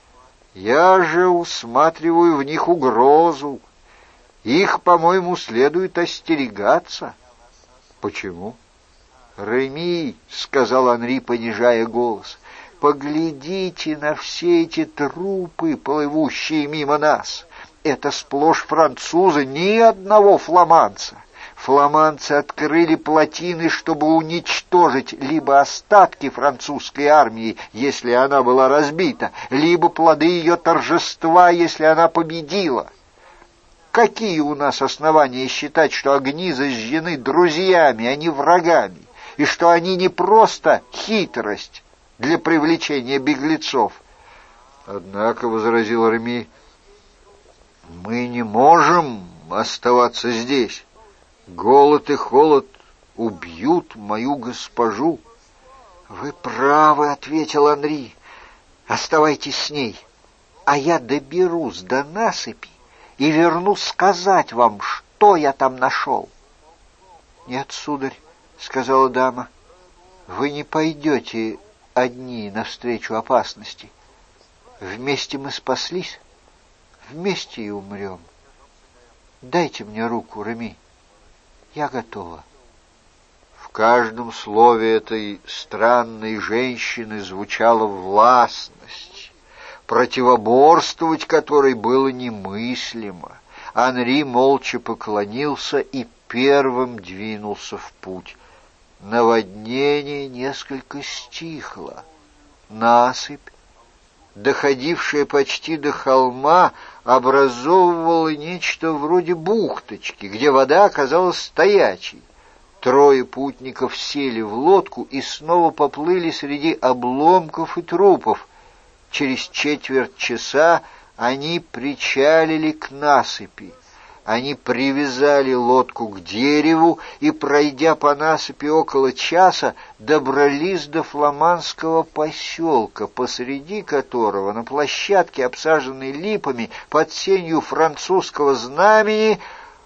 [SPEAKER 1] Я же усматриваю в них угрозу. Их, по-моему, следует остерегаться. — Почему? — Реми, — сказал Анри, понижая голос, — поглядите на все эти трупы, плывущие мимо нас. Это сплошь французы, ни одного фламандца. Фламандцы открыли плотины, чтобы уничтожить либо остатки французской армии, если она была разбита, либо плоды ее торжества, если она победила. Какие у нас основания считать, что огни зажжены друзьями, а не врагами, и что они не просто хитрость для привлечения беглецов? Однако, — возразил Реми, — мы не можем оставаться здесь. Голод и холод убьют мою госпожу. — Вы правы, — ответил Анри. — Оставайтесь с ней, а я доберусь до насыпи и вернусь сказать вам, что я там нашел. — Нет, сударь, — сказала дама, — вы не пойдете одни навстречу опасности. Вместе мы спаслись, вместе и умрем. Дайте мне руку, Реми. Я готова. В каждом слове этой странной женщины звучала властность, противоборствовать которой было немыслимо. Анри молча поклонился и первым двинулся в путь. Наводнение несколько стихло. Насыпь, доходившая почти до холма, образовывала нечто вроде бухточки, где вода оказалась стоячей. Трое путников сели в лодку и снова поплыли среди обломков и трупов. Через четверть часа они причалили к насыпи. Они привязали лодку к дереву и, пройдя по насыпи около часа, добрались до фламандского поселка, посреди которого, на площадке, обсаженной липами, под сенью французского знамени,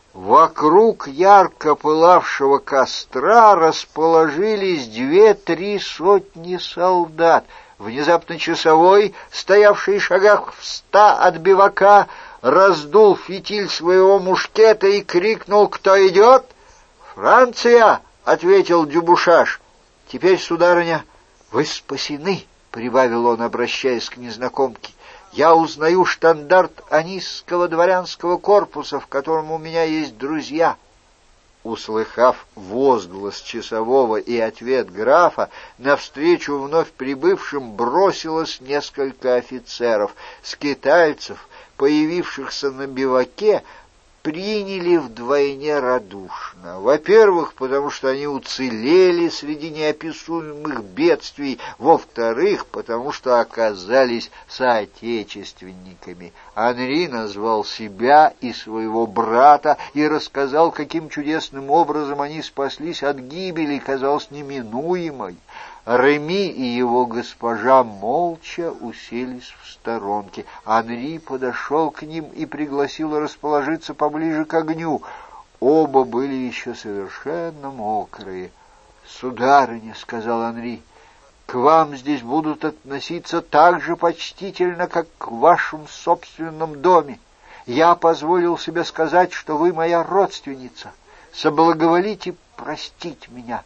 [SPEAKER 1] вокруг ярко пылавшего костра расположились две-три сотни солдат. Внезапно часовой, стоявший в шагах в ста от бивака, раздул фитиль своего мушкета и крикнул: «Кто идет?» «Франция!» — ответил Дюбушаш. «Теперь, сударыня, вы спасены», — прибавил он, обращаясь к незнакомке. «Я узнаю штандарт Анисского дворянского корпуса, в котором у меня есть друзья». Услыхав возглас часового и ответ графа, навстречу вновь прибывшим бросилось несколько офицеров. Скитальцев, появившихся на биваке, приняли вдвойне радушно. Во-первых, потому что они уцелели среди неописуемых бедствий. Во-вторых, потому что оказались соотечественниками. Анри назвал себя и своего брата и рассказал, каким чудесным образом они спаслись от гибели, казалось, неминуемой. Реми и его госпожа молча уселись в сторонке. Анри подошел к ним и пригласил расположиться поближе к огню. Оба были еще совершенно мокрые. «Сударыня», — сказал Анри, — «к вам здесь будут относиться так же почтительно, как к вашему собственном доме. Я позволил себе сказать, что вы моя родственница. Соблаговолите простить меня».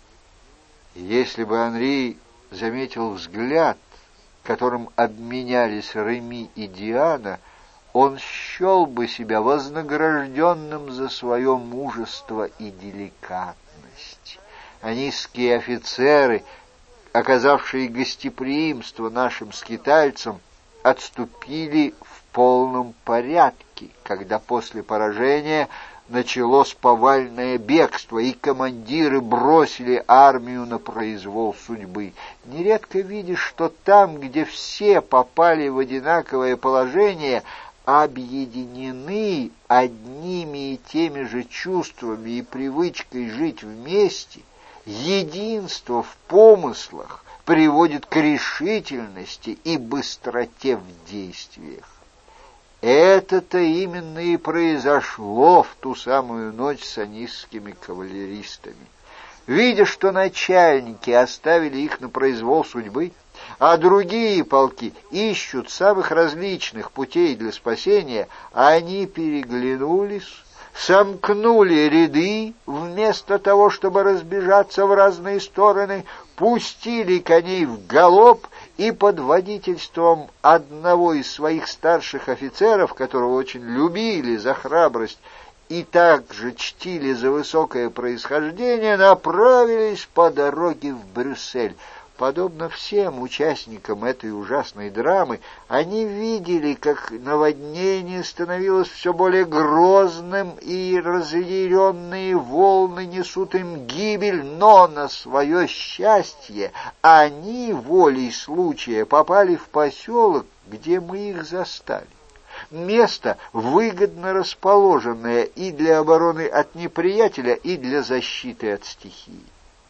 [SPEAKER 1] Если бы Анри заметил взгляд, которым обменялись Реми и Диана, он счел бы себя вознагражденным за свое мужество и деликатность. Анисские офицеры, оказавшие гостеприимство нашим скитальцам, отступили в полном порядке, когда после поражения началось повальное бегство, и командиры бросили армию на произвол судьбы. Нередко видишь, что там, где все попали в одинаковое положение, объединены одними и теми же чувствами и привычкой жить вместе, единство в помыслах приводит к решительности и быстроте в действиях. Это-то именно и произошло в ту самую ночь с анисскими кавалеристами. Видя, что начальники оставили их на произвол судьбы, а другие полки ищут самых различных путей для спасения, они переглянулись, сомкнули ряды, вместо того, чтобы разбежаться в разные стороны, пустили коней в галоп и под водительством одного из своих старших офицеров, которого очень любили за храбрость и также чтили за высокое происхождение, направились по дороге в Брюссель. Подобно всем участникам этой ужасной драмы, они видели, как наводнение становилось все более грозным, и разъяренные волны несут им гибель, но на свое счастье они волей случая попали в поселок, где мы их застали. Место, выгодно расположенное и для обороны от неприятеля, и для защиты от стихии.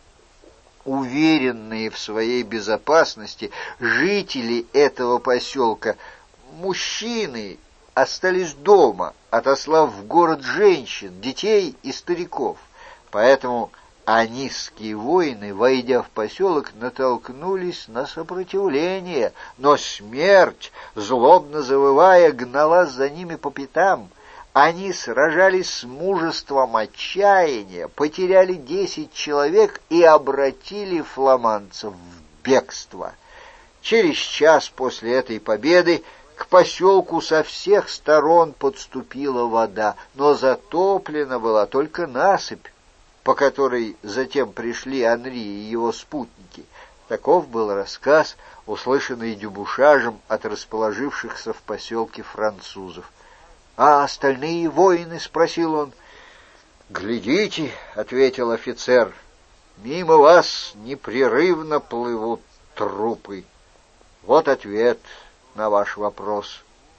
[SPEAKER 1] Уверенные в своей безопасности, жители этого поселка, мужчины, остались дома, отослав в город женщин, детей и стариков. Поэтому анисские воины, войдя в поселок, натолкнулись на сопротивление, но смерть, злобно завывая, гналась за ними по пятам. Они сражались с мужеством отчаяния, потеряли десять человек и обратили фламандцев в бегство. Через час после этой победы к поселку со всех сторон подступила вода, но затоплена была только насыпь, по которой затем пришли Анри и его спутники. Таков был рассказ, услышанный Дюбушажем от расположившихся в поселке французов. «А остальные воины?» — спросил он. «Глядите», — ответил офицер, — «мимо вас непрерывно плывут трупы. Вот ответ на ваш вопрос».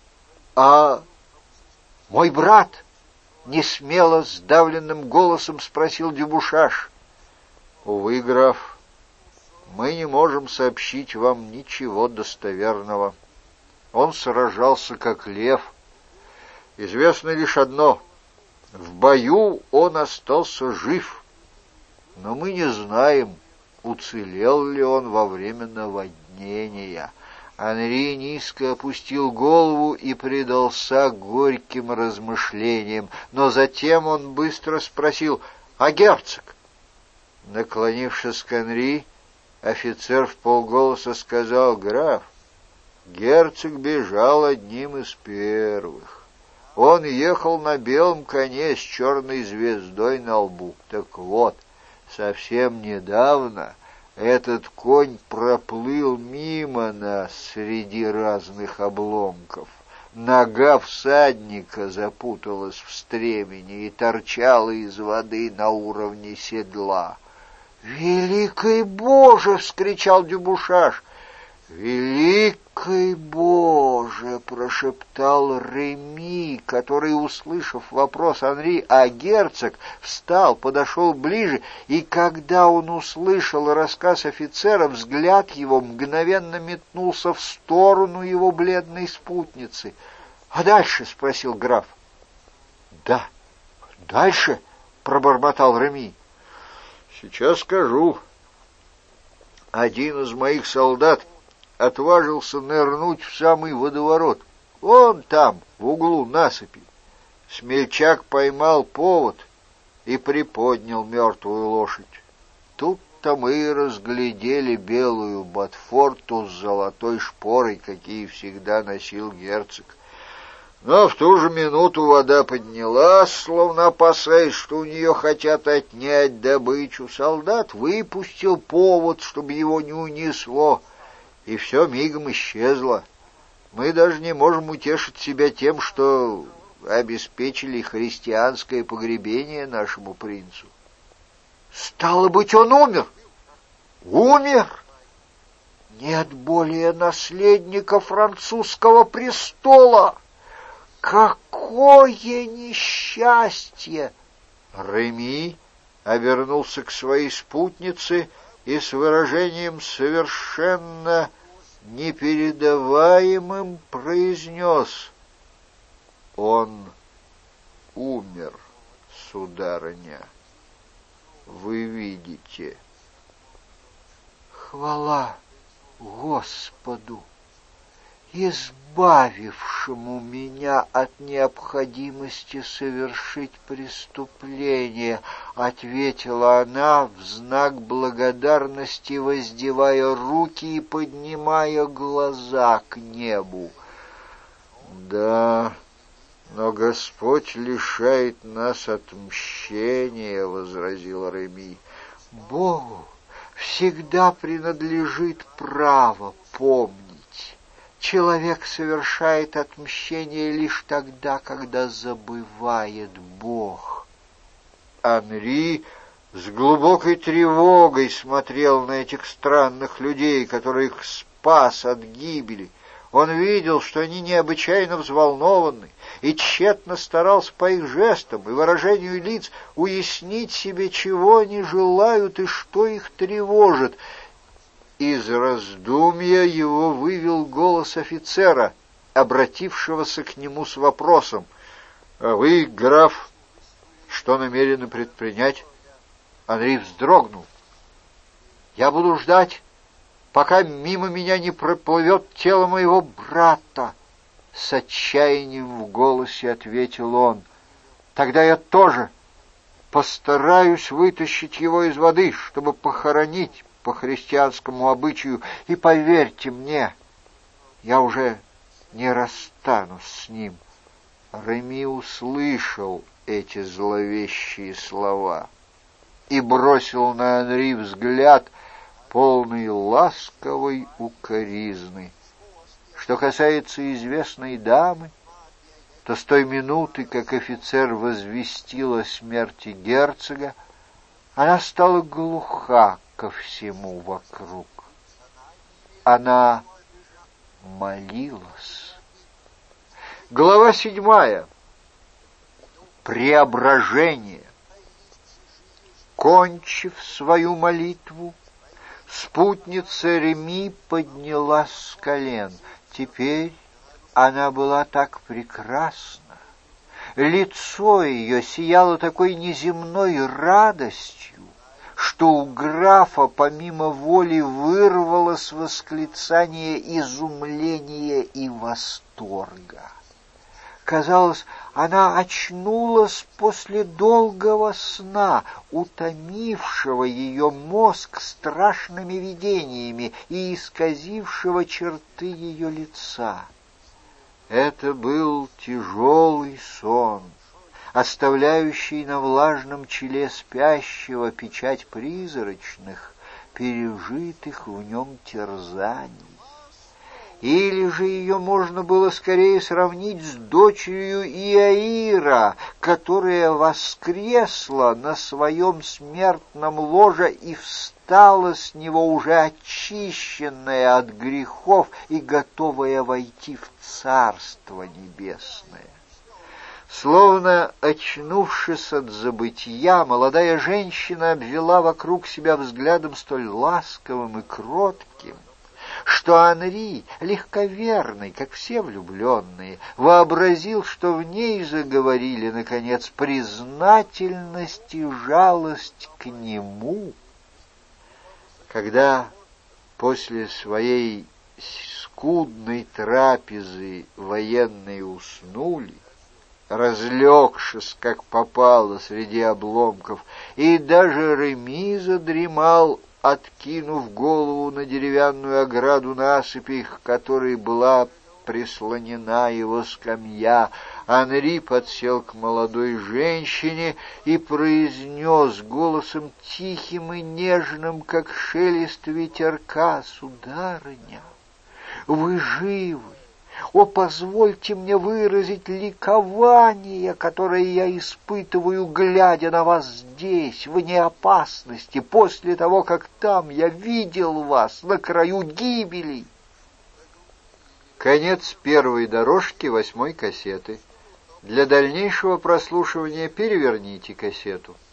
[SPEAKER 1] «А мой брат?» — несмело сдавленным голосом спросил Дюбушаж. «Увы, граф, мы не можем сообщить вам ничего достоверного. Он сражался как лев. Известно лишь одно — в бою он остался жив, но мы не знаем, уцелел ли он во время наводнения». Анри низко опустил голову и предался горьким размышлениям, но затем он быстро спросил: «А герцог?» Наклонившись к Анри, офицер вполголоса сказал: «Граф, герцог бежал одним из первых. Он ехал на белом коне с черной звездой на лбу. Так вот, совсем недавно этот конь проплыл мимо нас среди разных обломков. Нога всадника запуталась в стремени и торчала из воды на уровне седла». «Великий Боже!» — вскричал Дюбушаж. «Великий Боже!» — прошептал Реми, который, услышав вопрос Анри, а герцог, встал, подошел ближе, и когда он услышал рассказ офицера, взгляд его мгновенно метнулся в сторону его бледной спутницы. «А дальше?» — спросил граф. «Да, дальше?» — пробормотал Реми. «Сейчас скажу. Один из моих солдат отважился нырнуть в самый водоворот. Вон там, в углу насыпи. Смельчак поймал повод и приподнял мертвую лошадь. Тут-то мы и разглядели белую ботфорту с золотой шпорой, какие всегда носил герцог. Но в ту же минуту вода поднялась, словно опасаясь, что у нее хотят отнять добычу. Солдат выпустил повод, чтобы его не унесло, и все мигом исчезло. Мы даже не можем утешить себя тем, что обеспечили христианское погребение нашему принцу». «Стало быть, он умер?» «Умер? Нет более наследника французского престола. Какое несчастье! Реми обернулся к своей спутнице и с выражением совершенно непередаваемым произнес: «Он умер, сударыня, вы видите». Хвала Господу, избавившему меня от необходимости совершить преступление, ответила она в знак благодарности, воздевая руки и поднимая глаза к небу. Да, но Господь лишает нас отмщения, возразил Реми. Богу всегда принадлежит право помнить. Человек совершает отмщение лишь тогда, когда забывает Бог. Анри с глубокой тревогой смотрел на этих странных людей, которых спас от гибели. Он видел, что они необычайно взволнованы, и тщетно старался по их жестам и выражению лиц уяснить себе, чего они желают и что их тревожит. Из раздумья его вывел голос офицера, обратившегося к нему с вопросом: «А вы, граф, что намерены предпринять?» Анри вздрогнул. «Я буду ждать, пока мимо меня не проплывет тело моего брата», — с отчаянием в голосе ответил он. «Тогда я тоже постараюсь вытащить его из воды, чтобы похоронить по христианскому обычаю, и поверьте мне, я уже не расстанусь с ним». Реми услышал эти зловещие слова и бросил на Анри взгляд, полный ласковой укоризны. Что касается известной дамы, то с той минуты, как офицер возвестил о смерти герцога, она стала глуха ко всему вокруг. Она молилась. Глава седьмая. Преображение. Кончив свою молитву, спутница Реми поднялась с колен. Теперь она была так прекрасна. Лицо ее сияло такой неземной радостью, что у графа помимо воли вырвалось восклицание изумления и восторга. Казалось, она очнулась после долгого сна, утомившего ее мозг страшными видениями и исказившего черты ее лица. Это был тяжелый сон, оставляющий на влажном челе спящего печать призрачных, пережитых в нем терзаний. Или же ее можно было скорее сравнить с дочерью Иаира, которая воскресла на своем смертном ложе и встала с него уже очищенная от грехов и готовая войти в Царство Небесное. Словно очнувшись от забытия, молодая женщина обвела вокруг себя взглядом столь ласковым и кротким, что Анри, легковерный, как все влюбленные, вообразил, что в ней заговорили, наконец, признательность и жалость к нему. Когда после своей скудной трапезы военные уснули, разлегшись, как попало, среди обломков, и даже Реми задремал, откинув голову на деревянную ограду насыпи, к которой была прислонена его скамья, Анри подсел к молодой женщине и произнес голосом тихим и нежным, как шелест ветерка: «Сударыня, вы живы! О, позвольте мне выразить ликование, которое я испытываю, глядя на вас здесь, вне опасности, после того, как там я видел вас на краю гибели». Конец первой дорожки восьмой кассеты. Для дальнейшего прослушивания переверните кассету.